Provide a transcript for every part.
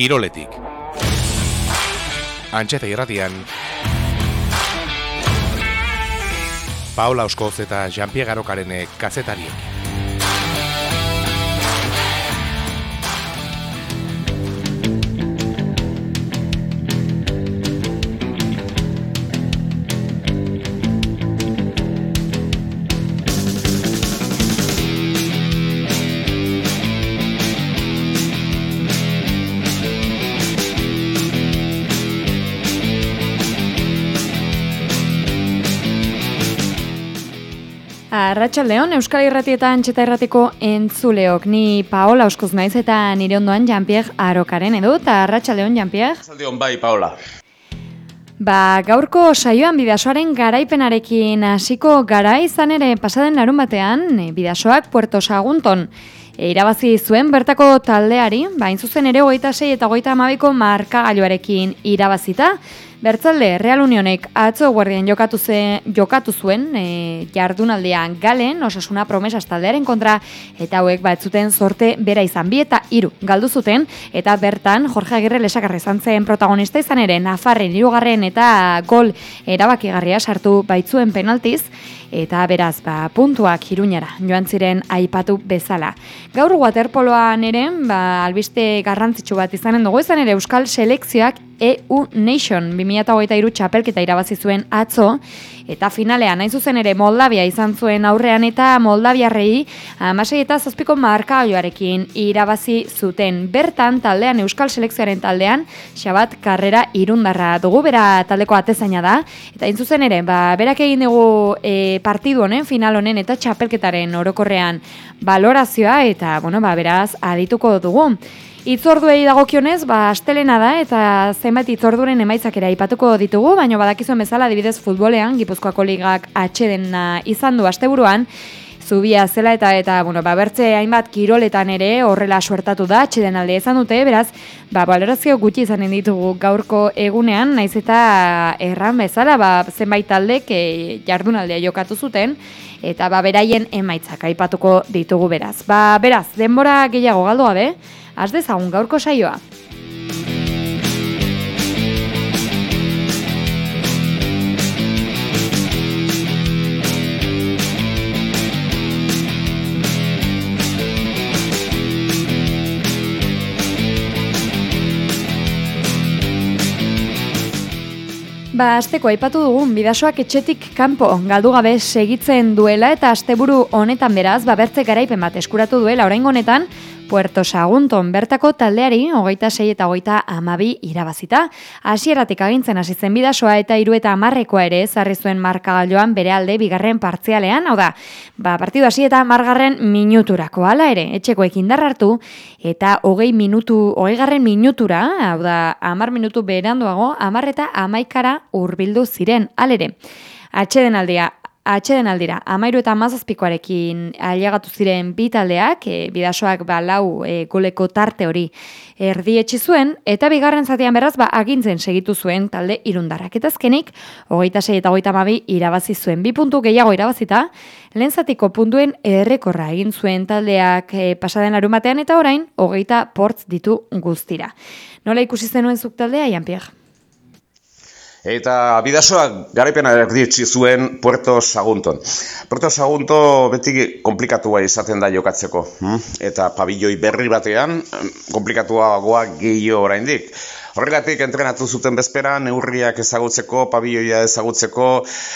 Kiroletik. Antxeta irratian, Paola Oskoz eta Jean-Pierre Arokarenek kazetariek. Arratsaldeon, Euskal Irrati eta Antxeta Irratiko entzuleok. Ni Paola Oskoz naiz eta nire ondoan Jean-Pierre Arokaren edut. Arratsaldeon, Jean-Pierre. Arratsaldeon bai, Paola. Gaurko saioan Bidasoaren garaipenarekin hasiko gara, izan ere pasaden larunbatean Bidasoak Puerto Sagunton irabazi zuen bertako taldeari, hain zuzen ere 26 eta 32ko markagailuarekin irabazita. Bertzalde, Real Unionek atzo guardian jokatu zuen jardunaldean Galen, Osasuna Promesas taldearen kontra, eta hauek batzuten zorte bera izan 2 eta 3 galdu zuten, eta bertan Jorge Agirre lesakarra izan zen protagonista izan ere, Nafarren 3. eta gol erabakigarria sartu baitzuen penaltiz, eta beraz, puntuak Iruñara joan ziren aipatu bezala. Gaur waterpoloan ere, albiste garrantzitsu bat izanen dugu, izan ere Euskal Selekzioak EU Nation 2023 txapelketa irabazi zuen atzo, eta finalean hain zuzen ere Moldavia izan zuen aurrean, eta Moldaviarrei 16 eta 7ko markagailuarekin irabazi zuten. Bertan taldean, Euskal Selekzioaren taldean, Xabat Karrera Irundarra dugu, bera taldeko atezaina da, eta hain zuzen ere, berak egin dugu partidu honen, final honen eta txapelketaren orokorrean balorazioa, eta beraz adituko dugu. Itzorduei dagokionez, astelena da eta zenbait itzorduren emaitzak ere aipatuko ditugu, baina badakizuen bezala adibidez futbolean, Gipuzkoako ligak atsedena izan du asteburuan, Zubia zela eta bertze hainbat kiroletan ere horrela suertatu da, atsedenaldia izan dute, beraz, balorazio gutxi izanen ditugu gaurko egunean, naiz eta erran bezala, zenbait taldek jardunaldia jokatu zuten, eta beraien emaitzak aipatuko ditugu beraz. Beraz, denbora gehiago galdu gabe, has dezagun gaurko saioa. Asteko aipatu dugun Bidasoak etxetik kanpo galdu gabe segitzen duela, eta asteburu honetan beraz, bertze garaipen bat eskuratu duela oraingo honetan Puerto Sagunton bertako taldeari 26 eta 32 irabazita. Hasieratik agintzen hasi zen Bidasoa eta 3 eta 10koa ere ezarri zuen markagailuan bere alde bigarren partzialean, hau da, partidu hasi eta 10. minuturako, hala ere, etxekoek indar hartu eta 20. minutura, hau da, 10 minutu beranduago, 10 eta 11 hurbildu ziren, halere. Atsedenaldira, 13 eta 17koarekin ailegatu ziren bi taldeak, Bidasoak 4 goleko tarte hori erdietsi zuen, eta bigarren zatian beraz agintzen segitu zuen talde irundarrak. Eta azkenik, 26 eta 32 irabazi zuen, 2 puntu gehiago irabazita, lehen zatiko puntuen errekorra egin zuen taldeak pasaden larunbatean, eta orain 28 ditu guztira. Nola ikusi zenuen zuk taldea, Jean-Pierre? Eta Bidasoak garaipena erdietsi zuen Puerto Sagunton. Puerto Sagunto beti komplikatua izaten da jokatzeko. Eta pabilloi berri batean komplikatuagoa gehiago oraindik. Horregatik entrenatu zuten bezpera, neurriak ezagutzeko, pabilloia ezagutzeko,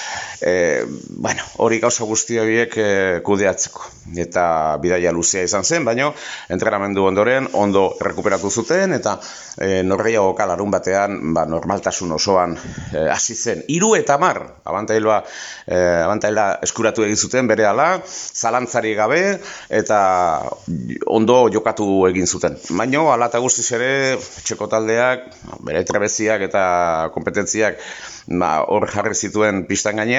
hori gauza guzti horiek kudeatzeko. Eta bidaia luzea izan zen, baina entrenamendu ondoren ondo rekuperatu zuten, eta norgehiagoka larun batean normaltasun osoan hasi zen. 3 eta 10, abantaila eskuratu egin zuten bere ala, zalantzari gabe, eta ondo jokatu egin zuten. Baina, ala eta guztiz ere, txeko taldeak, bere trebeziak eta kompetentziak hor jarri zituen pistan gainean,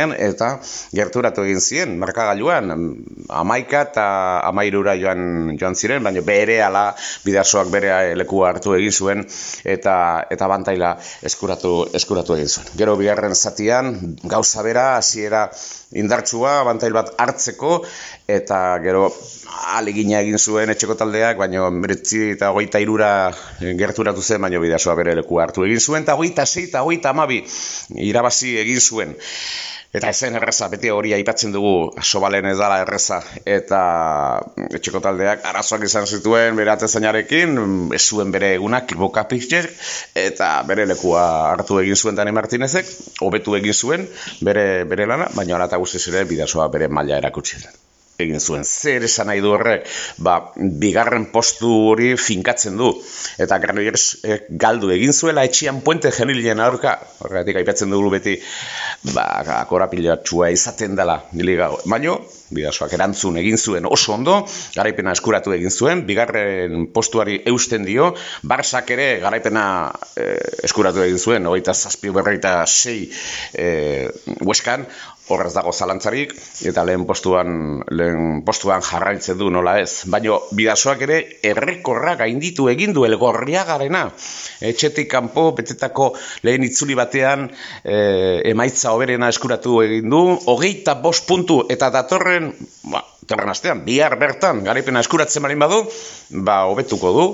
gainean, eta gerturatu egin ziren, markagailuan, 11 eta 13 joan ziren, baina berehala Bidasoak bere lekua hartu egin zuen, eta bantaila eskuratu egin zuen. Gero bigarren zatian, gauza bera, hasiera indartsua, bantail bat hartzeko, eta gero alegina egin zuen etxeko taldeak, baina 19 eta 23 gerturatu zen, baina Bidasoa bere lekua hartu egin zuen, eta 26 eta 32 irabazi egin zuen. Eta ezen erreza, beti hori aipatzen dugu, Sobalen ez dala erreza, eta etxeko taldeak arazoak izan zituen bere atezainarekin, ez zuen bere egunak, Boca Pictures, eta bere lekua hartu egin zuen Dani Martinezek, hobetu egin zuen bere lana, baina hala eta guztiz ere Bidasoa bere maila erakutsi egin zuen. Zer esan nahi du horrek? Bigarren postu hori finkatzen du. Eta Granollers galdu egin zuela etxian Puente Genilen aurka. Horregatik aipatzen dugu beti korapilatxua izaten dela liga. Baina Bidasoak erantzun egin zuen oso ondo, garaipena eskuratu egin zuen, bigarren postuari eusten dio, Barsak ere garaipena eskuratu egin zuen, 27-26 Hueskan, horrez dago zalantzarik, eta lehen postuan jarraitzen du nola ez. Baina Bidasoak ere errekorra gainditu egin du Elgorriagarena. Etxetik kanpo betetako lehen itzuli batean emaitza hoberena eskuratu egin du, 25 puntu, eta datorren astean, bihar bertan garaipena eskuratzen balin badu, hobetuko du,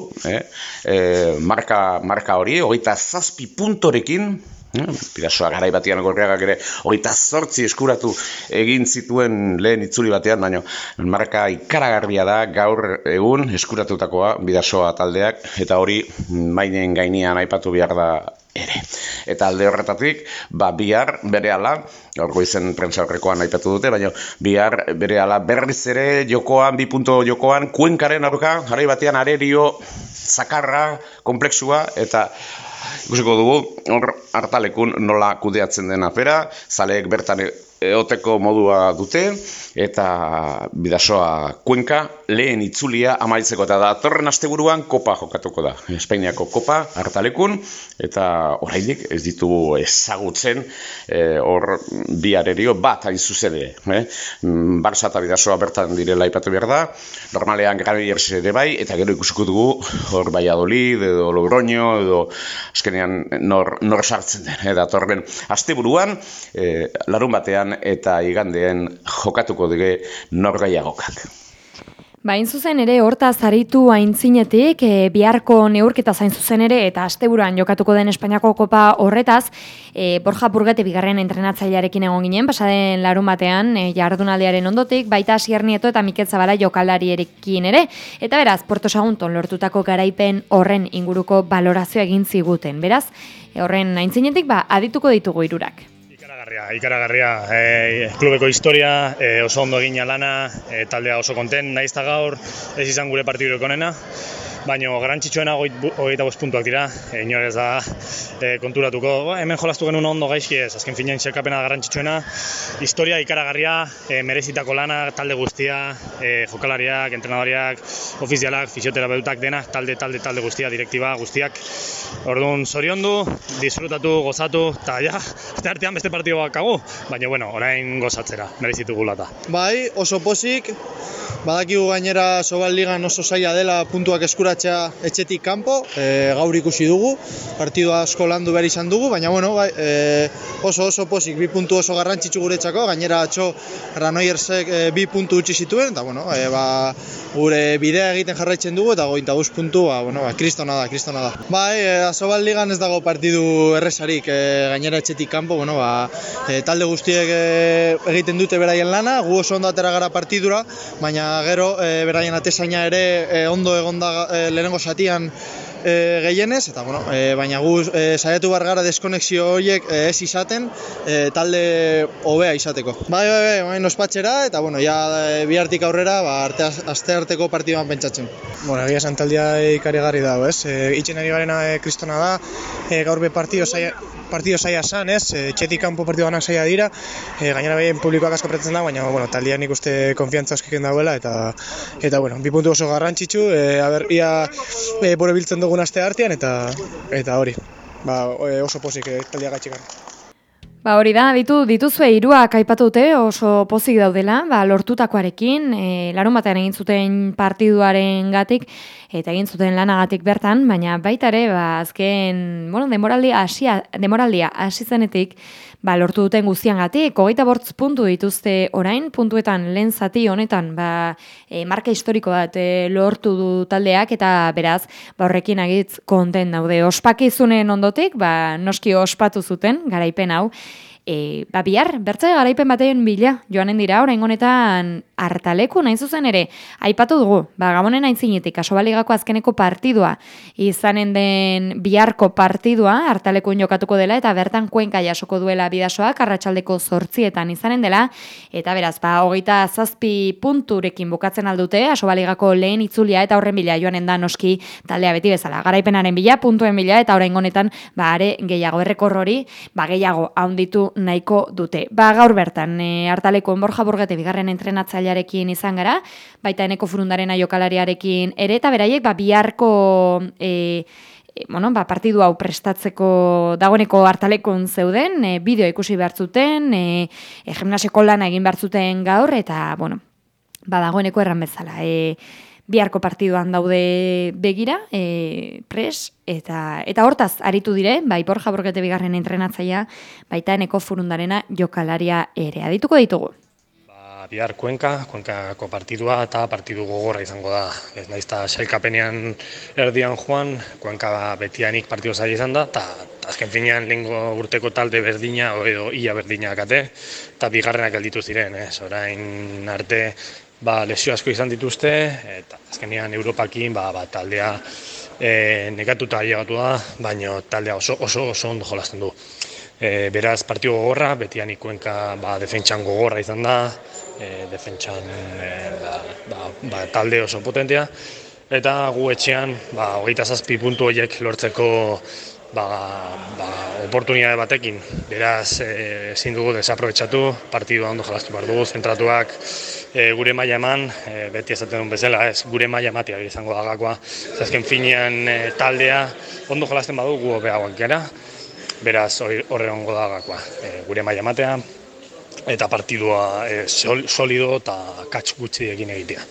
marka hori, 27 puntorekin, Bidasoa garai batean Elgorriagak ere 28 eskuratu egin zituen lehen itzuli batean, baina marka ikaragarria da gaur egun eskuratutakoa Bidasoa taldeak, eta hori mainen gainean aipatu behar da ere. Eta alde horretatik, bihar berehala, gaur goizen prentsa horrekoan aipatu dute, baina bihar berehala berriz ere jokoan, 2 punto jokoan, Kuenkaren aurka, garai batean arerio zakarra, komplexua, eta ikusiko dugu hor hartalekun nola kudeatzen den afera, zaleek bertan eoteko modua dute, eta Bidasoa Kuenka lehen itzulia amaitzeko, eta datorren asteburuan kopa jokatuko da. Espainiako kopa hartalekun, eta oraindik ez ditugu ezagutzen hor bi arerio bat hain zuzede. Barça eta Bidasoa bertan direla aipatu behar da, normalean Granollers ere bai, eta gero ikusiko dugu hor Valladolid edo Logroño edo azkenean nor sartzen den. Datorren asteburuan, larun batean eta igandeen jokatuko dige norgaiagokak. Hain zuzen ere, hortaz aritu aintzinetik, biharko neurketa zain zuzen ere, eta asteburuan jokatuko den Espainiako kopa horretaz, Borja Burgete bigarren entrenatzailearekin egon ginen, pasaden larun batean, jardunaldiaren ondotik, baita Asier Nieto eta Mikel Zabala jokalarierekin ere, eta beraz, Puerto Sagunton lortutako garaipen horren inguruko balorazioa egin ziguten. Beraz, horren aintzinetik, adituko ditugu hirurak. Ikaragarria, klubeko historia, oso ondo egina lana, taldea oso konten, naiz eta gaur ez izan gure partidurik onena, baina garrantzitsuena 25 puntuak dira, inor ez da konturatuko. Hemen jolastu genuen ondo gaizki ez, azken finean txerkapena garrantzitsuena, historia ikaragarria, merezitako lana, talde guztia, jokalariak, entrenadoriak, ofizialak, fisioterapeutak denak, talde guztia, direktiba guztiak. Orduan zoriondu, disfrutatu, gozatu, eta aste artean beste partidu bakagu, baina orain gozatzera, merezitugula eta. Bai, oso pozik, badakigu gainera Sobal Ligan oso zaila dela puntuak eskuratzea etxetik kanpo, gaur ikusi dugu, partidu asko landu behar izan dugu, baina oso pozik, 2 puntu oso garrantzitsu guretzako, gainera atzo Granoillersek 2 puntu utzi zituen, eta gure bidea egiten jarraitzen dugu, eta 25 puntu, kristona da. Bai, Sobal Ligan ez dago partidu errezarik, gainera etxetik kanpo, talde guztiek egiten dute beraien lana, gu oso ondo atera gara partidura, baina gero beraien atezaina ere ondo egonda lehenengo zatian gehienez, eta baina gu saiatu behar gara deskonexio horiek ez izaten, talde hobea izateko. Bai, ospatxera, eta bihartik aurrera aste arteko partiduan pentsatzen. Egia esan taldea ikaragarri dago, ez? Itxen ari garena kristona da, gaur be partido saia san, ez? Txetik kanpo partidu banak saia dira, gainera behien publikoak asko pretzen da, baina taldean nik uste konfiantza askiken dagoela, eta 2 puntu oso garrantzitsu, ia bore biltzen dugun aste artean, eta hori, oso pozik taldea gatxikan. Ba hori da, dituzue hiruak aipatu dute oso pozik daudela, lortutakoarekin, larun batean egin zuten partiduaren gatik, eta egin zuten lanagatik bertan, baina baita ere, azken, demoraldia hasi zenetik, lortu duten guztiangatik, 25 puntu dituzte orain, puntuetan lehen zati honetan, marka historiko bat lortu du taldeak, eta beraz, horrekin agitz konten daude. Ospakizunen ondotik, noski ospatu zuten, garaipen hau, bihar, bertze garaipen batean bila, joanen dira, orain honetan Artaleku nahi zuzen ere, aipatu dugu, Gabonen aitzinetik, Asobaligako azkeneko partidua, izanen den biharko partidua, Artalekun jokatuko dela, eta bertan Kuenka jasoko duela Bidasoak, arratsaldeko 8etan izanen dela, eta beraz, 27 punturekin bukatzen aldute, Asobaligako lehen itzulia, eta horren bila joanen da noski taldea beti bezala, garaipenaren bila, puntuen bila, eta orain honetan, are gehiago errekor hori, gehiago haunditu nahiko dute. Gaur bertan, Artaleko Borja Burgete bigarren entrenatzailearekin izan gara, baita Eneko Furundarena jokalariarekin ere, eta beraiek biharko partidu hau prestatzeko dagoeneko Artalekun zeuden, bideo ikusi behar zuten, gimnasioko lana egin behar zuten gaur, eta dagoeneko erran bezala. Biharko partiduan daude begira, pres, eta hortaz aritu dire, Borja Burgete bigarren entrenatzailea, baita Eneko Furundarena jokalaria ere. Adituko ditugu. Bihar Kuenkako partidua eta partidu gogorra izango da. Ez naiz eta sailkapenean erdian joan, Kuenka betianik partidu zaila izan da, eta azken finean lehengo urteko talde berdina, edo ia berdina kate, eta bigarrenak gelditu ziren. Orain arte lesio asko izan dituzte, eta azkenean Europakin taldea nekatuta ailegatu da, baina taldea oso ondo jolasten du. Beraz, partidu gogorra, betianik Kuenka defentsan gogorra izan da, defentsan talde oso potentea, eta gu etxean 27 puntu horiek lortzeko oportunitate batekin. Beraz, ezin dugu desaprobetxatu, partidua ondo jolastu behar dugu, zentratuak gure maila eman, beti esaten duen bezala, gure maila ematea izango da gakoa. Azken finean taldea ondo jolasten badu gu hobeagoak gara, beraz horre ongo da gakoa, gure maila ematea, eta partidua solido eta katx gutxi egin egitea.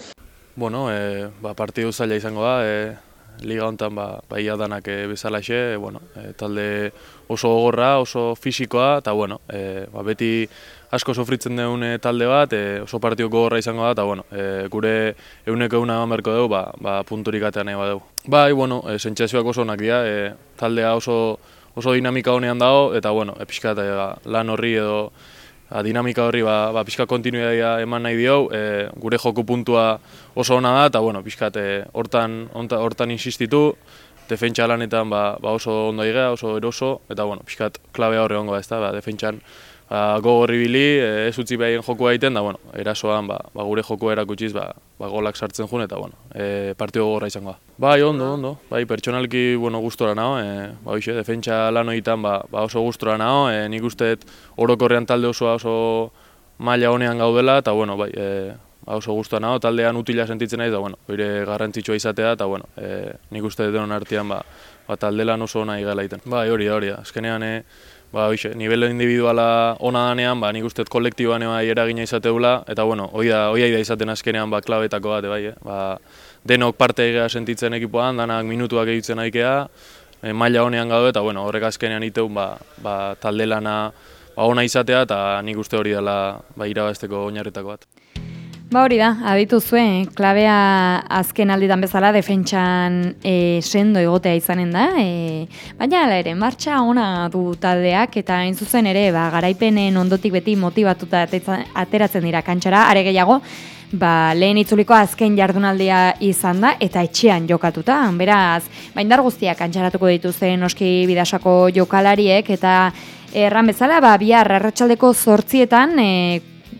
Partidu zaila izango da, liga honetan ia danak bezalaxe, talde oso gogorra, oso fisikoa, eta beti asko sofritzen duen talde bat, oso partidu gogorra izango da, eta gure euneko euna berko dugu, punturik atean nahi badugu. Sentsazioak oso onak dira, taldea oso dinamika honean dago, eta pixkat lan horri edo dinamika horri pixka kontinuitatea eman nahi dio, gure joku puntua oso ona da, eta pixkat hortan insistitu, defentsa lanetan oso ondo igea, oso eroso, eta pixkat klabea horre ongo da, defentsan gogorri bili, ez utzi behien joku egiten, da erasoan gure joku erakutsiz golak sartzen jun, eta partidu gogorra izango da. Ondo, pertsonalki gustora nago, defentsa lan horietan oso gustora nago, nik usteet orokorrean talde oso maila honean gaudela, eta oso gustora nago, taldean utila sentitzen naiz, da hori garrantzitsua izatea, eta nik usteet denon artean talde lan oso ona igela egiten. Hori da, azkenean nivel individuala ona danean, nik usteet kolektiboan eragina izateula, eta hori da izaten azkenean klabetako bat, denok parte egea sentitzen ekipoan, danak minutuak egitzen aikea, maila honean gaude, eta horrek azkenean iteun talde lana ona izatea, eta nik uste hori dela irabazteko oinarretako bat. Hori da, aditu zuen, klabea azken alditan bezala defentsan sendo egotea izanen da, baina ala ere, martxa ona du taldeak, eta hain zuzen ere, garaipenen ondotik beti motibatuta ateratzen dira kantxara, are gehiago, lehen itzuliko azken jardunaldia izan da, eta etxean jokatuta, beraz, indar guztiak kantxaratuko dituzte noski Bidasoko jokalariek, eta erran bezala, bihar arratsaldeko 8etan,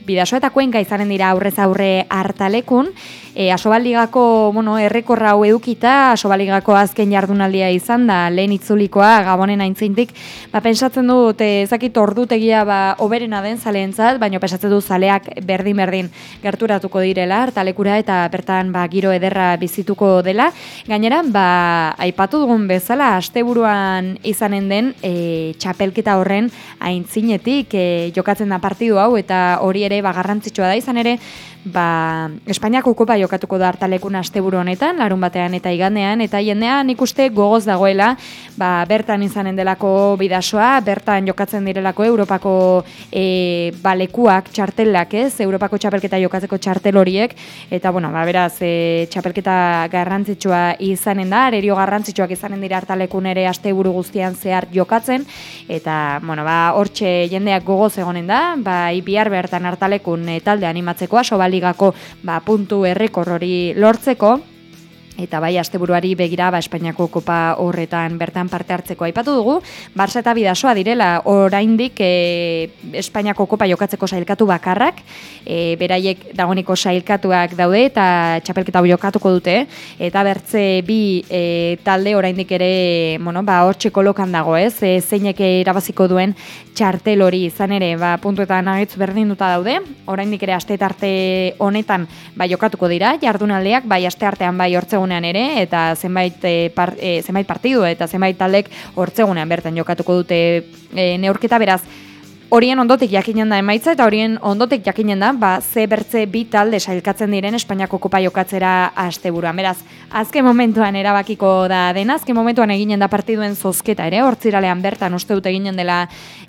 Bidasoa eta Kuenka izanen dira aurrez aurre hartalekun, Asobaligako, errekorra hau edukita, Asobaligako azken jardunaldia izan da, lehen itzulikoa Gabonen aintzintik, pentsatzen dut, ezakit ordutegia oberena den zaleentzat, baina pentsatzen dut zaleak berdin gerturatuko direla hartalekura eta bertan giro ederra bizituko dela. Gainera, aipatu dugun bezala, asteburuan izanen den txapelketa horren aintzinetik jokatzen da partidu hau, eta hori ere garrantzitsua da izan ere, Espainiako kopa jokatuko da hartalekun asteburu honetan, larun batean eta igandean, eta jendean ikuste gogoz dagoela, bertan izanen delako Bidasoa, bertan jokatzen direlako Europako lekuak, txartelak, Europako txapelketa jokatzeko txartel horiek, eta beraz, txapelketa garrantzitsua izanen da, arerio garrantzitsuak izanen dira hartalekun ere asteburu guztian zehar jokatzen, eta hortxe jendeak gogoz egonen da, bihar bertan hartalekun talde animatzeko, Asobaligako puntu errekor hori lortzeko, eta asteburuari begira Espainiako kopa horretan bertan parte hartzeko aipatu dugu. Barça eta Bidasoa direla oraindik Espainiako kopa jokatzeko sailkatu bakarrak, beraiek dagoeneko sailkatuak daude eta txapelketa hau jokatuko dute, eta bertze bi talde oraindik ere hortxe kolokan dago, zeinek irabaziko duen txartel hori izan ere, puntuetan agitz berdinduta daude, oraindik ere aste tarte honetan jokatuko dira jardunaldiak, aste artean hortzegunean ere, eta zenbait partidu eta zenbait taldek hortzegunean bertan jokatuko dute neurketa, beraz, horien ondotik jakinen da emaitza, eta horien ondotik jakinen da, ze bertze bi talde sailkatzen diren Espainiako kopa jokatzera asteburuan. Beraz, azken momentuan erabakiko da dena, azken momentuan eginen da partiduen zozketa ere, hortziralean bertan uste dut eginen dela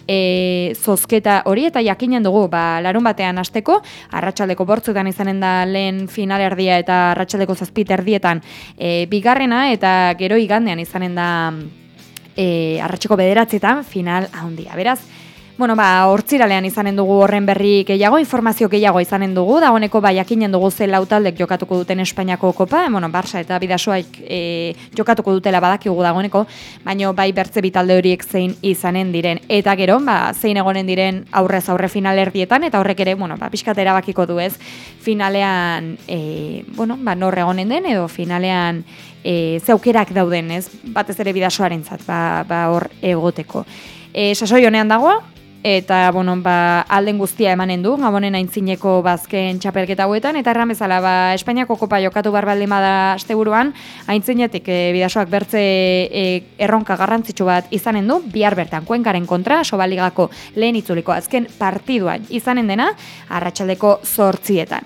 zozketa hori, eta jakinen dugu, larun batean hasteko, arratsaldeko 8etan izanen da lehen finalerdia eta arratsaldeko 7 bigarrena, eta gero igandean izanen da arratseko 9etan final handia. Beraz, hortziralean izanen dugu horren berri gehiago, informazio gehiago izanen dugu, dagoeneko jakinen dugu ze lau taldek jokatuko duten Espainiako kopa, Barça eta Bidasoaik jokatuko dutela badakigu dagoeneko, baina bertze bi talde horiek zein izanen diren, eta gero, zein egonen diren aurrez aurre finalerdietan, eta horrek ere, pixkat erabakiko du ez, finalean, nor egonen den, edo finalean zeukerak dauden, ez, batez ere Bidasoarentzat, hor egoteko. Sasoi honean dago, eta alden guztia emanen du, Gabonen aintzineko bazken txapelketa hauetan, eta erran bezala, Espainiako kopa jokatu baldin bada asteburuan, aintzinetik Bidasoak bertze erronka garrantzitsu bat izanen du, bihar bertan Kuenkaren kontra, Asobaligako lehen itzuliko azken partiduan izanen dena, arratsaldeko 8etan.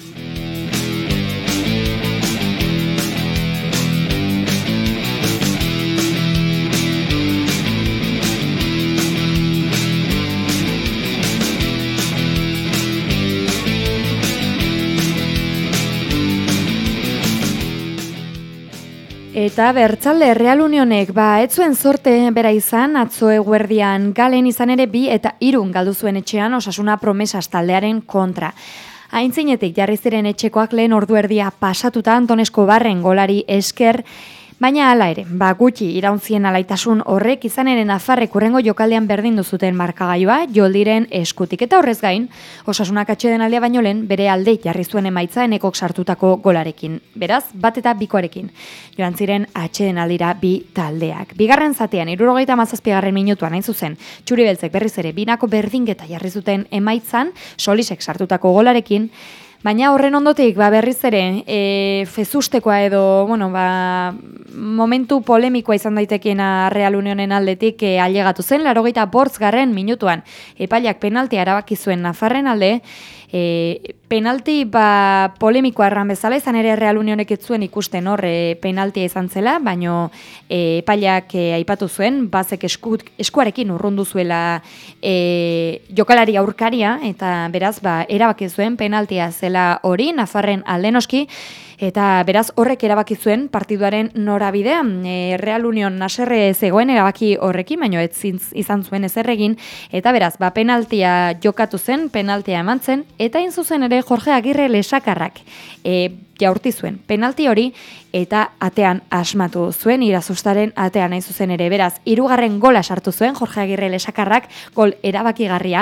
Eta bertzalde Real Unionek ez zuen zorte bera izan, atzo eguerdian Galen izan ere 2 eta 3 galdu zuen etxean Osasuna Promesas taldearen kontra. Aintzinetik jarri ziren etxekoak lehen ordu erdia pasatuta Antonesko Barren golari esker, baina hala ere, gutxi irauntzien alaitasun horrek izan ere Nafarrek hurrengo jokaldean berdindu zuten markagailua Joldiren eskutik, eta horrez gain, Osasunak atsedenaldia baino lehen bere alde jarri zuen emaitza Enekok sartutako golarekin. Beraz, bat eta bikoarekin. Joan ziren atsedenaldira bi taldeak. Bigarren zatean, 77. minutuan hain zuzen, Txuri Beltzek berriz ere binako berdingeta jarri zuten emaitzan, Solisek sartutako golarekin, baina horren ondotik berriz ere fezustekoa edo momentu polemikoa izan daitekeena Real Unionen aldetik ailegatu zen, 85. minutuan epaileak penaltia erabaki zuen Nafarren alde, penalti polemikoa erran bezala, izan ere Real Unionek ez zuen ikusten hor penaltia izan zela, baino epaileak aipatu zuen, bazek eskuarekin urrundu zuela jokalari aurkaria, eta beraz erabaki zuen penaltia zela hori Nafarren alde noski, eta beraz horrek erabaki zuen partiduaren norabidea. Real Union haserre zegoen erabaki horrekin, baino ez izan zuen ezer egin, eta beraz penaltia jokatu zen, penaltia eman zen, eta hain zuzen ere Jorge Agirre Lesakarrak jaurti zuen penalti hori, eta atean asmatu zuen, Irazustaren atean hain zuzen ere. Beraz, 3. gola sartu zuen Jorge Agirre Lesakarrak, gol erabakigarria,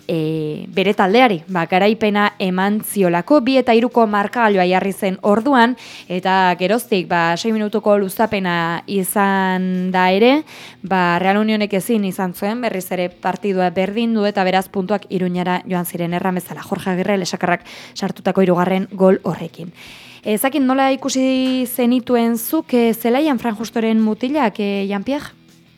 bere taldeari, garaipena eman ziolako, 2 eta 3ko markagailua jarri zen orduan, eta geroztik 6 minutuko luzapena izan da ere, Real Unionek ezin izan zuen, berriz ere partidua berdindu eta beraz puntuak Iruñara joan ziren erramezala. Jorge Agirre lesakarrak sartutako 3. gol horrekin. Ezakin nola ikusi zenituen zuk zelaian Fran Justoren mutilak, Jean-Pierre?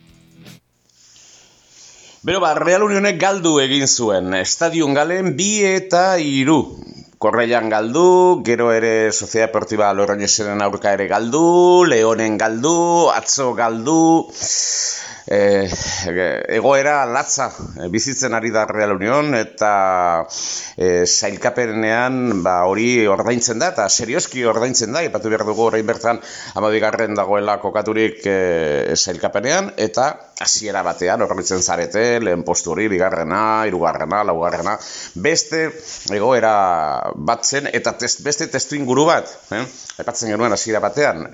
Bero, Real Unionek galdu egin zuen, Estadion Galen 2 eta 3. Korreian galdu, gero ere Sociedad Deportiva Logroñesenen aurka ere galdu, Leonen galdu, atzo galdu, egoera latza bizitzen ari da Real Union eta sailkapenean hori ordaintzen da eta serioski ordaintzen da, ipatu behar dugu orain bertan 12. dagoela kokaturik sailkapenean eta hasiera batean horretzen zarete, lehen postu hori, 2., 3., 4., beste egoera bat zen eta beste testu inguru bat, aipatzen genuen hasiera batean,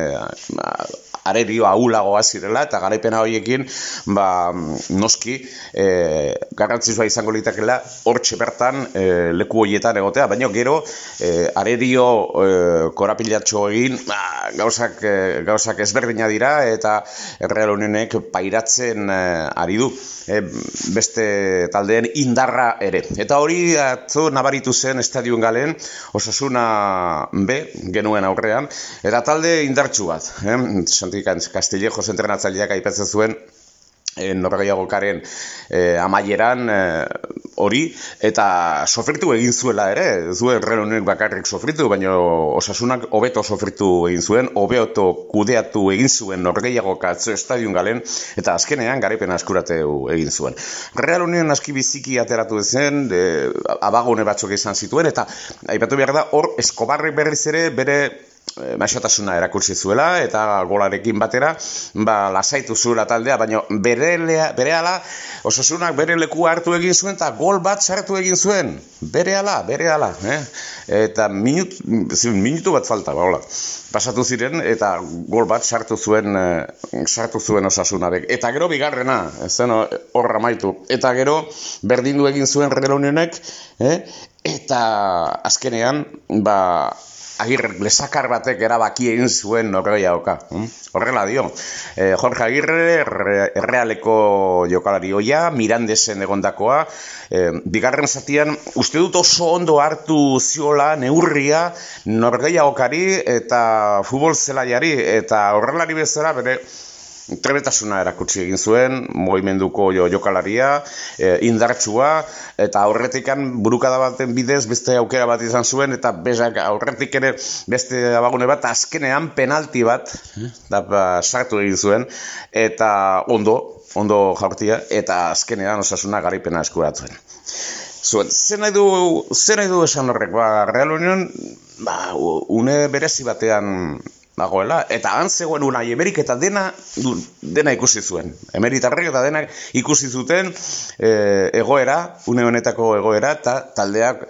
arerio ahulagoa zirela eta garaipena horiekin noski garrantzitsua izango litekela hortxe bertan leku horietan egotea, baina gero arerio korapilatxo egin gauzak ezberdina dira eta Real Unionek pairatzen ari du beste taldeen indarra ere. Eta hori atzo nabaritu zen Estadion Galen Osasuna B genuen aurrean eta talde indartsu bat, Castillejos entrenatzaileak aipatzen zuen norgehiagokaren amaieran hori, eta sofritu egin zuela ere, zuen Real Unionek bakarrik sofritu, baina Osasunak hobeto sofritu egin zuen, hobeto kudeatu egin zuen norgehiagoka atzo Estadion Galen, eta azkenean garaipena eskuratu egin zuen. Real Union aski biziki ateratu zen, abagune batzuk izan zituen, eta aipatu behar da, hor Escobarrek berriz ere bere maixotasuna erakutsi zuela eta golarekin batera lasaitu zuela taldea, baina berehala Osasunak bere lekua hartu egin zuen eta gol bat sartu egin zuen, berehala, eta minutu bat falta, pasatu ziren eta gol bat sartu zuen Osasunabek, eta gero bigarrena, zen horra maitu, eta gero berdindu egin zuen Real Unionek, eta azkenean Agirre lesakar batek erabaki egin zuen norgehiagoka. Horrela dio. Jorge Agirre, Errealeko jokalari hoia, Mirandesen egondakoa, bigarren zatian, uste dut oso ondo hartu ziola neurria norgehiagokari eta futbol zelaiari, eta horrelari bezala bere trebetasuna erakutsi egin zuen, mugimenduko jokalaria, indartsua, eta aurretikan burukada baten bidez beste aukera bat izan zuen, eta aurretik ere beste abagune bat, azkenean penalti bat sartu egin zuen, eta ondo jaurtia, eta azkenean Osasuna garaipena eskuratzen. Zer nahi du esan horrek, Real Union, une berezi batean dagoela, eta han zegoen Unai Emerik eta dena ikusi zuen. Emeritarrek eta denak ikusi zuten egoera, une honetako egoera, eta taldeak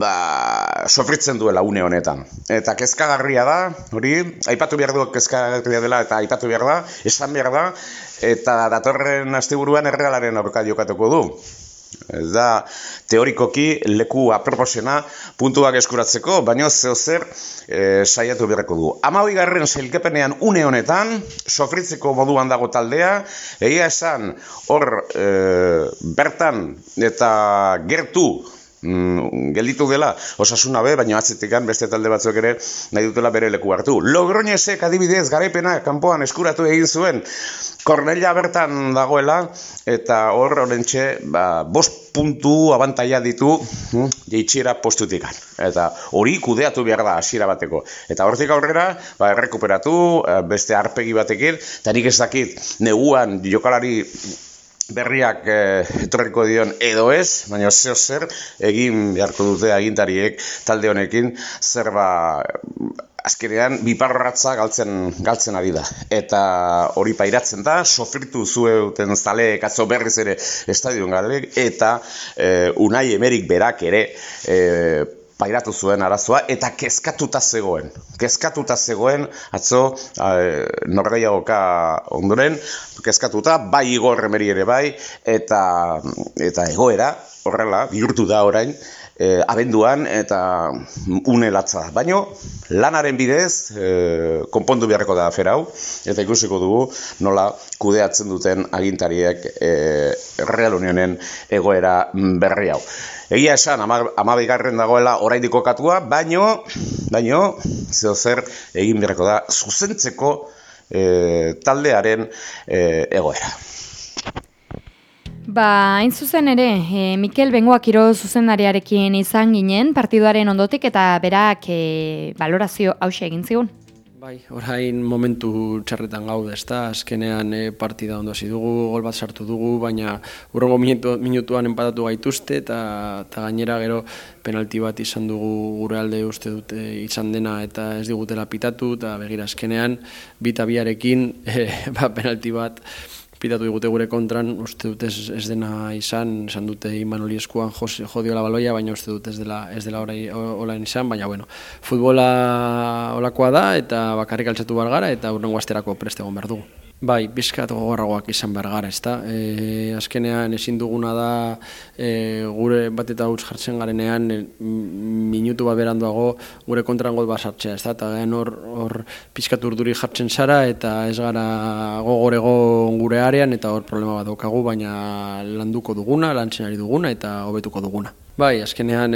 sofritzen duela une honetan. Eta kezkagarria da, hori, aipatu behar du kezkagarria dela, eta aipatu behar da, esan behar da, eta datorren asteburuan Errealaren aurka jokatuko du. Ez da teorikoki leku aproposena puntuak eskuratzeko, baina zer saiatu beharko du. 12. sailkapenean une honetan, sofritzeko moduan dago taldea, egia esan hor bertan eta gertu gelditu dela Osasuna B, baina atzetikan beste talde batzuk ere nahi dutela bere leku hartu. Logroñesek adibidez garaipena kanpoan eskuratu egin zuen, Kornella bertan dagoela, eta hor horrentxe 5 puntu abantaila ditu jeitsiera postutikan. Eta hori kudeatu behar da hasiera bateko. Eta hortik aurrera, errekuperatu, beste arpegi batekin, eta nik ez dakit neguan jokalari berriak etorriko dion edo ez, baina zer egin beharko dute agintariek talde honekin zer azkenean biparratza galtzen ari da. Eta hori pairatzen da, sofritu zueuten zaleek atzo berriz ere Estadion Galen, eta Unai Emerik berak ere pairatu zuen arazoa, eta kezkatuta zegoen atzo norgehiagoka ondoren, kezkatuta, bai Igor Remeri ere bai, eta egoera horrela, bihurtu da orain, abenduan eta une latza da. Baina lanaren bidez konpondu beharreko da afera hau, eta ikusiko dugu nola kudeatzen duten agintariek Real Unionen egoera berri hau. Egia esan, 12. dagoela oraindik kokatua, baino zer egin beharreko da zuzentzeko taldearen egoera. Hain zuzen ere, Mikel Bengoa Kirol zuzendariarekin izan ginen partiduaren ondotik eta berak balorazio hauxe egin zigun. Bai, orain momentu txarretan gaude, ezta? Azkenean partida ondo hasi dugu, gol bat sartu dugu, baina hurrengo minutuan enpatatu gaituzte eta gainera gero penalti bat izan dugu gure alde uste dute izan dena eta ez digutela pitatu eta begira azkenean bita biarekin penalti bat pitatu digute gure kontran, uste dut ez dena izan dute Imanoli eskuan jodiola baloia, baina uste dut ez dela orain izan, baina bueno, futbola olakoa da eta bakarrik altxatu behar gara eta hurrengo asterako prest egon behar dugu. Bai, bizkat gogorragoak izan behar gara, ezta? Azkenean ezin duguna da gure bat eta huts jartzen garenean minutu bat beranduago gure kontran gol bat sartzea, ezta? Eta garen hor pizkat urduri jartzen zara eta ez gara gogorego gure arean eta hor problema bat daukagu, baina landuko duguna, lantzen ari duguna eta hobetuko duguna. Bai, azkenean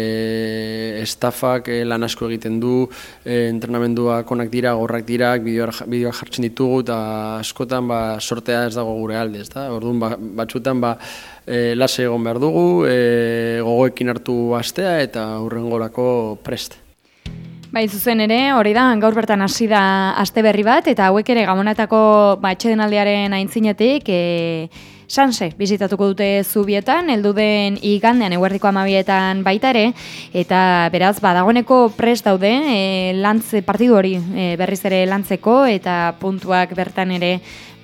estafak lan asko egiten du, entrenamenduak onak dira, gorrak dira, bideoak jartzen ditugu eta askotan sortea ez dago gure alde, ezta? Orduan batzuetan lase egon behar dugu, gogoekin hartu astea eta hurrengorako prest. Bai, zuzen ere, hori da, gaur bertan hasi da aste berri bat eta hauek ere Gabonetako atsedenaldiaren aintzinetik Sanse bizitatuko dute Zubietan, heldu den igandean eguerdiko 12etan baita ere, eta beraz badagoeneko prest daude partidu hori berriz ere lantzeko eta puntuak bertan ere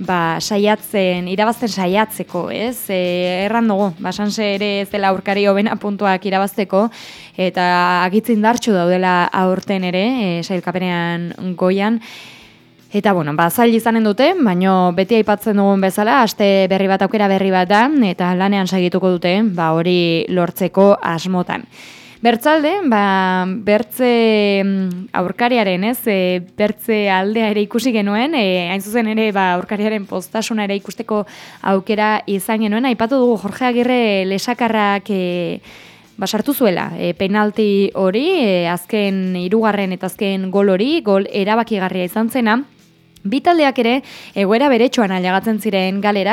irabazten saiatzeko, ez? Erran dugu, Sanse ere ez dela aurkari hobena puntuak irabazteko eta agitz indartsu daudela aurten ere sailkapenean goian. Eta, zail izanen dute, baina beti aipatzen dugun bezala, aste berri bat aukera berri bat da, eta lanean segituko dute, hori lortzeko asmotan. Bertzalde, bertze aurkariaren, bertze aldea ere ikusi genuen, hain zuzen ere aurkariaren postasuna ere ikusteko aukera izan genuen, aipatu dugu Jorge Agirre lesakarrak sartu zuela, penalti hori, azken 3. eta azken gol hori, gol erabakigarria izan zena. Bi taldeak ere, egoera beretsuan ailegatzen ziren galera,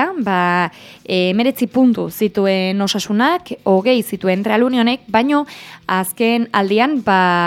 19 puntu zituen Osasunak, 20 zituen Real Unionek, baino azken aldian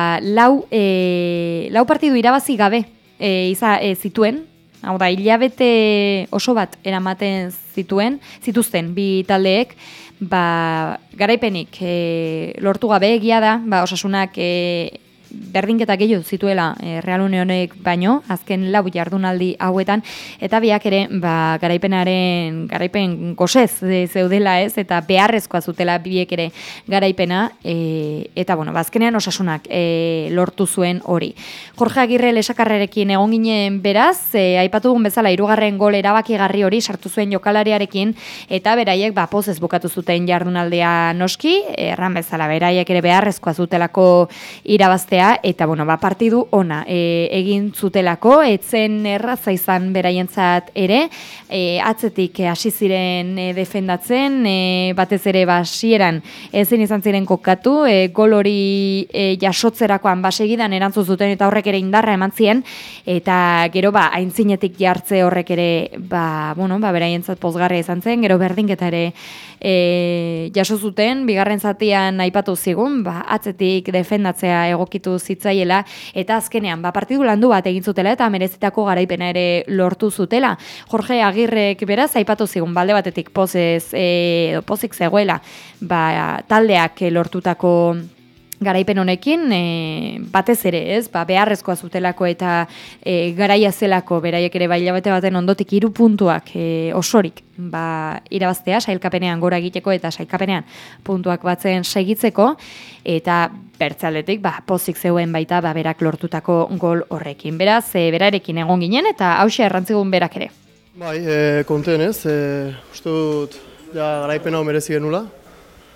4 partidu irabazi gabe zituen, hau da, hilabete oso bat eramaten zituzten bi taldeek, garaipenik lortu gabe egia da, Osasunak berdinketa gehiago zituela Real Unionek baino, azken 4 jardunaldi hauetan, eta biak ere garaipen gosez zeudela ez, eta beharrezkoa zutela biek ere garaipena, eta azkenean Osasunak lortu zuen hori. Jorge Agirre lesakarrerekin egon ginen beraz, aipatu dugun bezala 3. gol erabakigarri hori sartu zuen jokalariarekin, eta beraiek pozez bukatu zuten jardunaldea noski, erran bezala beraiek ere beharrezkoa zutelako irabaztea, eta partidu ona egin zutelako, etzen erraza izan beraientzat ere, atzetik hasi ziren defendatzen, batez ere hasieran ezin izan ziren kokatu, gol hori jasotzerakoan segidan erantzun zuten eta horrek ere indarra eman zien, eta gero aintzinetik jartze horrek ere beraientzat pozgarria izan zen, gero berdinketa ere jaso zuten, bigarren zatian aipatu zigun, atzetik defendatzea egokitu zitzaiela, eta azkenean partidu landu bat egin zutela eta merezitako garaipena ere lortu zutela. Jorge Agirrek beraz aipatu zigun balde batetik pozik zegoela taldeak lortutako garaipen honekin, batez ere, ez, beharrezkoa zutelako eta garaia zelako beraiek ere hilabete baten ondotik 3 puntuak osorik irabaztea, sailkapenean gora egiteko eta sailkapenean puntuak batzen segitzeko, eta bertzaldetik pozik zeuen baita berak lortutako gol horrekin. Beraz, berarekin egon ginen eta hauxe errantzigun berak ere. Bai, konten ez, uste dut garaipena merezi genula.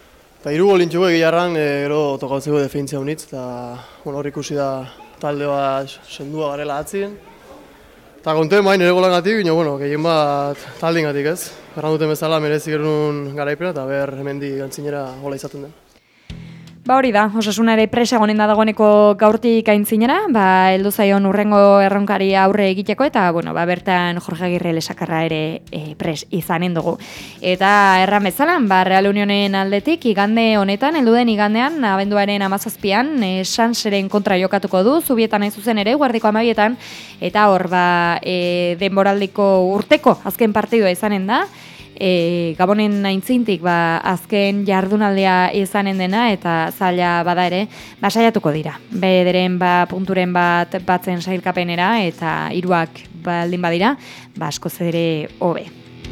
Eta 3 gol intxugu egilarran, gero tokautzeko defentzia unitz, eta hor ikusi da talde bat sendua garela atzien. Eta konten bain ere golangatik, baina gehien bat taldingatik ez. Erran duten bezala merezik genuen garaipena eta hemendik gantzinera gola izaten den. Hori da, Osasuna ere presa gonen da dagoeneko gaurtik aintzinera, heldu zaion urrengo erronkari aurre egiteko, eta bertan Jorge Agirre lesakarra ere pres izanen dugu. Eta erran bezala, Real Unionen aldetik, igande honetan, heldu den igandean, abenduaren 17an, Sanseren kontra jokatuko du, Zubietan hain zuzen ere, guardiko 12etan, eta hor, denboraldiko urteko azken partidua izanen da, Gabonen aintzintik azken jardunaldea izanen dena eta zaila bada ere saiatuko dira. Bederen punturen bat batzen sailkapenera eta 3ak baldin badira, askoz ere hobe.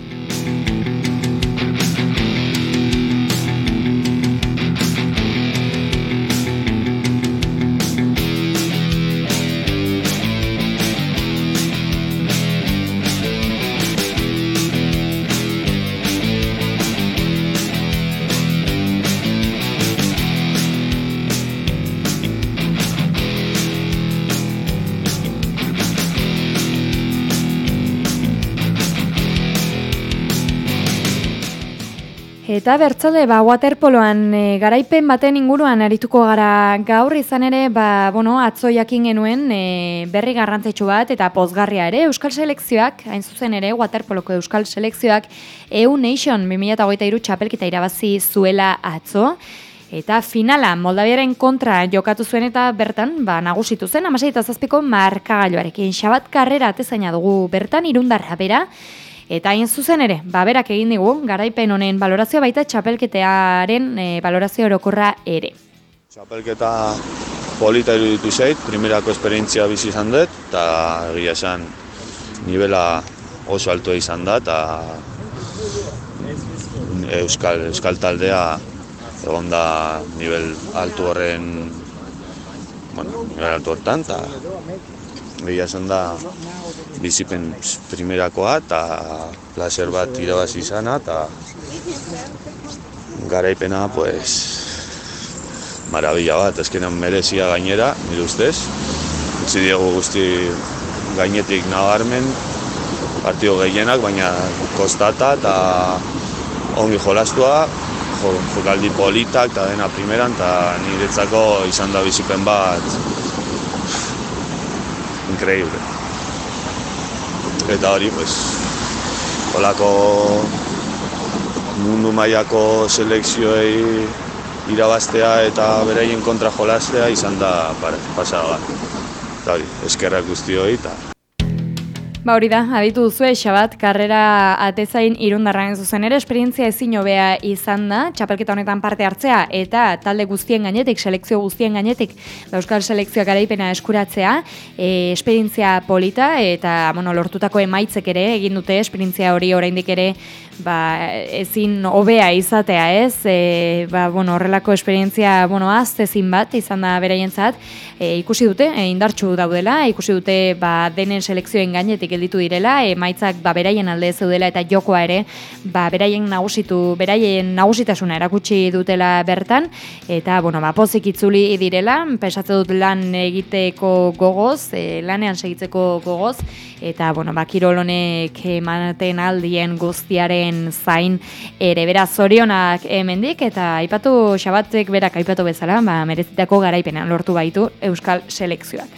Eta bertzale, waterpoloan garaipen baten inguruan arituko gara gaur, izan ere, atzo jakin genuen berri garrantzitsu bat eta pozgarria ere, Euskal Selekzioak, hain zuzen ere, waterpoloko Euskal Selekzioak, EU Nation 2023 txapelketa irabazi zuela atzo, eta finala Moldaviaren kontra jokatu zuen eta bertan, nagusitu zen, 16-7ko markagailuarekin. Xabat Karrera atezaina dugu bertan, irundarra bera, eta hain zuzen ere, berak egin digu, garaipen honen balorazioa baita txapelketearen balorazio orokorra ere. Txapelketa polita iruditu zait, primerako esperientzia bizi izan dut, eta egia esan nivela oso altua izan da, eta Euskal taldea egon da nivel altu horren, nivel altu hortan, eta egia esan da bizipen primerakoa eta placer bat irabazi izana eta garaipena marabila bat, ezkenan merezia gainera, nire ustez. Utzi diegu guzti gainetik nabarmen, partio gehienak, baina kostata eta ongi jolastua, jokaldi politak eta dena primeran, eta niretzako izan da bizipen bat increíble. Eta hori, holako mundu mailako selekzioei irabaztea eta beraien kontra jolastea izan da pasada bat. Eta hori, eskerrak guztioi eta... Hori da, aditu duzue, Xabat Karrera atezain irundarraen zuzen ere, esperientzia ezin hobea izan da, txapelketa honetan parte hartzea, eta talde guztien gainetik, selekzio guztien gainetik, Euskal Selekzioak garaipena eskuratzea, esperientzia polita, eta lortutako emaitzek ere, egin dute esperientzia hori oraindik ere, ezin hobea izatea, ez? Horrelako esperientzia, ezin bat izan da beraientzat, ikusi dute, indartsu daudela, ikusi dute denen selekzioen gainetik gelditu direla, emaitzak beraien alde zeudela eta jokoa ere, beraien nagusitasuna erakutsi dutela bertan, eta, pozik itzuli direla, pensatze dut lan egiteko gogoz, lanean segitzeko gogoz, eta, kirol honek ematen aldien guztiaren zain ere, beraz zorionak hemendik, eta aipatu Xabatek berak aipatu bezala, merezitako garaipenean lortu baitu Euskal Selekzioak.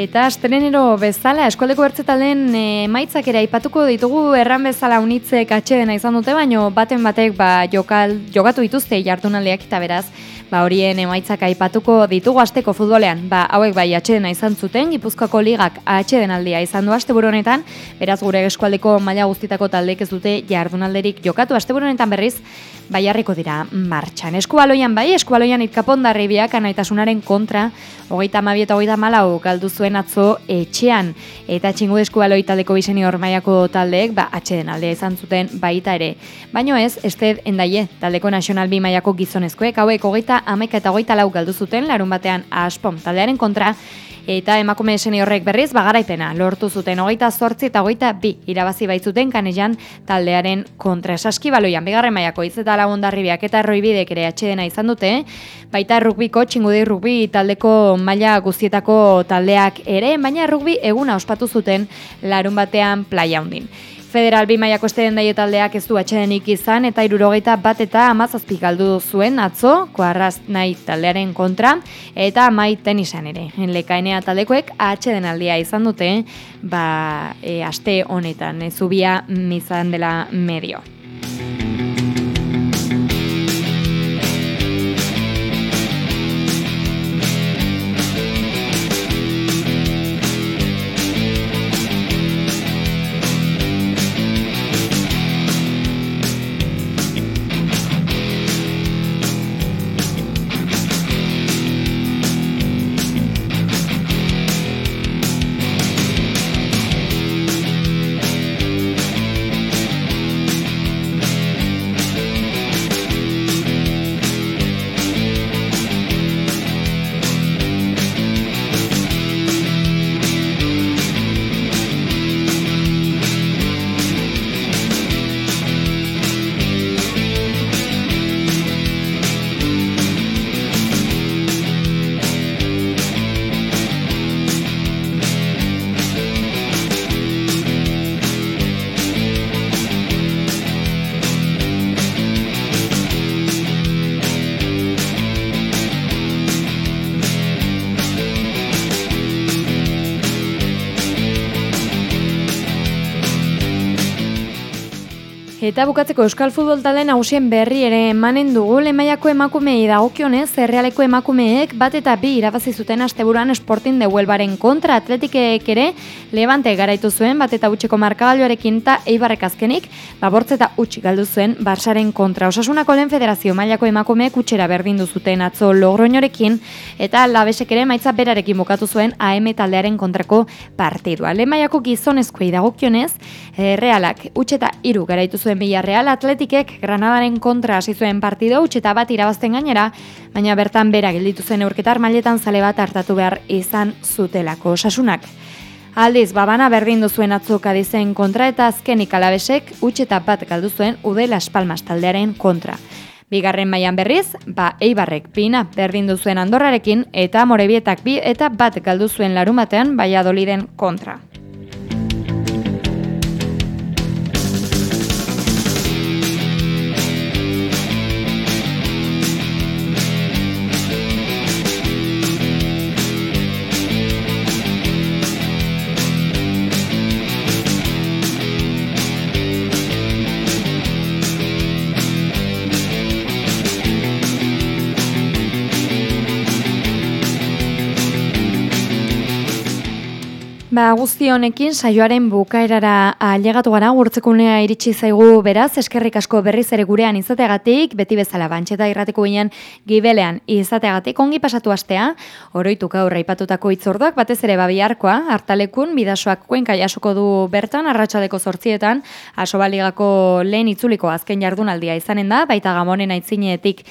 Eta astelehenero bezala, eskualdeko bertze taldeen emaitzak ere aipatuko ditugu, erran bezala unitzek atsedena izan dute, baino baten batek jokatu dituzte jardunaldiak eta beraz, horien emaitzak aipatuko ditugu asteko futbolean. Hauek bai atsedena izan zuten, Gipuzkoako ligak atsedenaldia izan du asteburu honetan, beraz gure eskualdeko maila guztitako taldeek ez dute jardunalderik jokatu. Asteburu honetan berriz, jarriko dira martxan. Eskubaloian bai, Eskubaloian Itkapondarribiak anaitasunaren kontra, 32 eta 34 galdu zuen atzo etxean, eta Txingude Eskubaloi taldeko senior mailako taldeek atsedenaldia izan zuten baita ere. Baino ez, Ested Endaie taldeko National B mailako gizonezkoek, hauek 11 eta 24 galdu zuten larun batean Aspom taldearen kontra, eta emakume seniorrek berriz garaipena lortu zuten 28 eta 22 irabazi baitzuten Kanejan taldearen kontra. Saskibaloian bigarren mailako Izeta Hondarribiak eta Erroibidek ere atsedena izan dute, baita rugbiko Txingudi rugbi taldeko maila guztietako taldeak ere, baina rugbi eguna ospatu zuten larun batean Playa Hondin. Federal B mailako Ested Endaie taldeak ez du atsedenik izan eta 71 eta 17 galdu zuen atzo Koarraz nahi taldearen kontra eta Amai tenisan ere. Lekaenea taldekoek atsedenaldia izan dute aste honetan, Zubia izan dela medio. Eta bukatzeko Euskal Futbol talde nagusien berri ere emanen dugu. Lehen mailako emakumeei dagokionez, Errealeko emakumeek 1 eta 2 irabazi zuten asteburuan Sporting de Huelvaren kontra. Atletikek ere Levante garaitu zuen 1 eta 0 markagailuarekin eta Eibarrek azkenik 8 eta 0 galdu zuen Barsaren kontra. Osasunako lehen federazio mailako emakumeek utxera berdindu zuten atzo Logroñorekin eta Labesek ere emaitza berarekin bukatu zuen AM taldearen kontrako partidua. Lehen mailako gizonezkoei dagokionez, Realak 0 eta 3 garaitu zuen Villarreal, Atletikek Granadaren kontra hasi zuen partido 0 eta 1 irabazten gainera, baina bertan bera gelditu zen neurketar mailetan zale bat hartatu behar izan zutelako. Osasunak aldiz babana berdindu zuen atzo Kadizen kontra eta azkenik Alabesek 0 eta 1 galdu zuen Udel Las Palmas taldearen kontra. Bigarren mailan berriz, Eibarrek Pina berdindu zuen Andorrarekin eta Morebietak 2 eta 1 galdu zuen larumatean Valladoliden kontra. Guzti honekin saioaren bukaerara ailegatu gara, gurtzekunea iritsi zaigu beraz, eskerrik asko berriz ere gurean izateagatik, beti bezala Bantxeta irrateko ginen gibelean izateagatik, ongi pasatu astea, oroituka aurra ipatutako itzorduak, batez ere biharkoa, Hartalekun, Bidasoak Kuenka jasoko du bertan, arratsaldeko 8etan, Asobaligako lehen itzuliko azken jardunaldia izanen da, baita Gamonen aitzinetik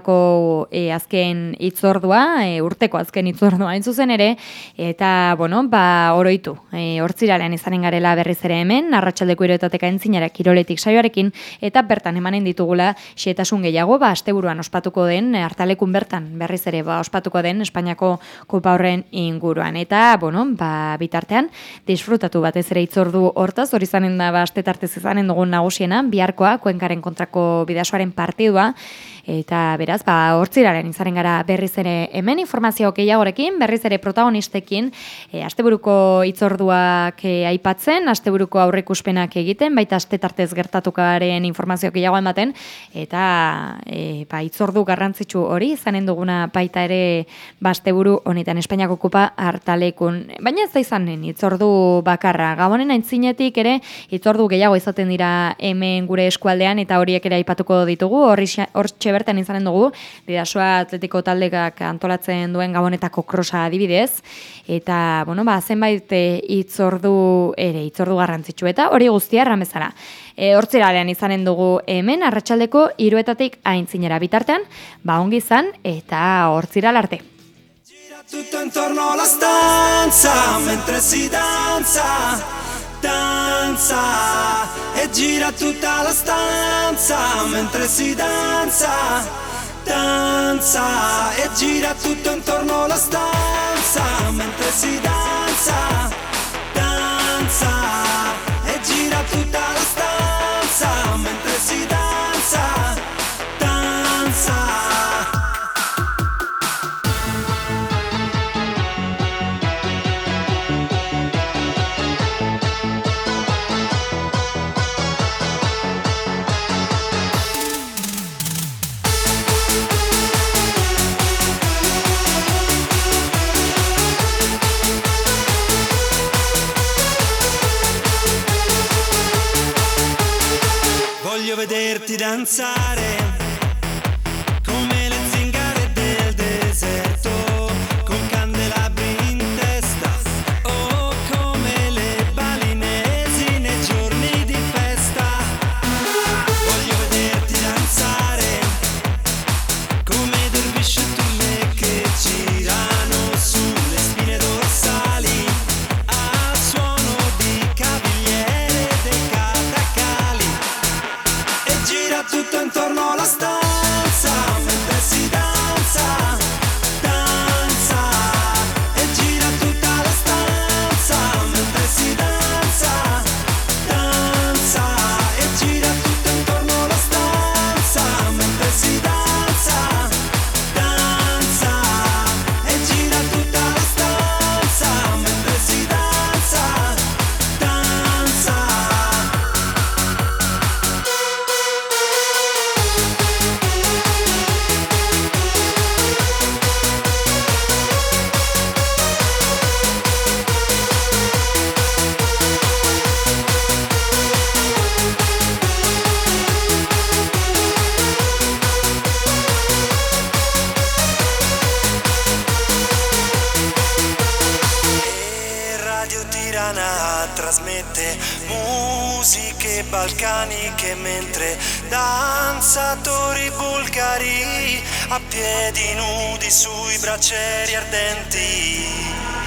Asobaligako azken itzordua, urteko azken itzordua hain zuzen ere, eta, oroitu. Hortziralean izanen garela berriz ere hemen, arratsaldeko 3:00 aintzinara kiroletik saioarekin, eta bertan emanen ditugula xehetasun gehiago, asteburuan ospatuko den, hartalekun bertan berriz ere ospatuko den Espainiako Kopa horren inguruan. Eta, bitartean, disfrutatu batez ere hitzordu hortaz, hori izanen da astetartez izanen dugun nagusiena, biharkoa, Kuenkaren kontrako Bidasoaren partidua, eta beraz, hortziraren izaren gara berriz ere hemen informazio gehiagorekin, berriz ere protagonistekin, asteburuko hitzorduak aipatzen, asteburuko aurreikuspenak egiten, baita astetartez gertatukaren informazio gehiago ematen, eta hitzordu garrantzitsu hori izanen duguna baita ere asteburu honetan Espainiako Kopa hartalekun. Baina ez da izanen hitzordu bakarra. Gabonen aintzinetik ere hitzordu gehiago izaten dira hemen gure eskualdean, eta horiek ere aipatuko ditugu. Hortxe bertan izanen dugu, Bidasoa Atletiko taldekak antolatzen duen Gabonetako krosa adibidez, eta, zenbait hitzordu garrantzitsu, eta hori guztia erramezara. Hortziralean izanen dugu hemen, arratsaldeko 3:00 aintzinera bitartean, ongi izan, eta hortziral arte. Tutto intorno alla stanza, mentre si danza, danza, e gira tutta la stanza, mentre si danza, danza, e gira tutto intorno alla stanza, mentre si danza, danza, e gira tutta la stanza, mentre si danza, danza. Voglio vederti danzare come le zingare del deserto, con candelabri in testa, o come le balinesi nei giorni di festa. Voglio vederti danzare come dervisci e turme che girano sulle spine dorsali al suono di cavigliere dei catacali. Gira tutto intorno alla stanza, mentre si danza, danza, e gira tutta la stanza, mentre si danza, danza, e gira tutto intorno alla stanza, mentre si danza, danza, e gira tutta la stanza, mentre si danza, danza. Radio Tirana trasmette musiche balcaniche mentre danzatori bulgari a piedi nudi sui braccieri ardenti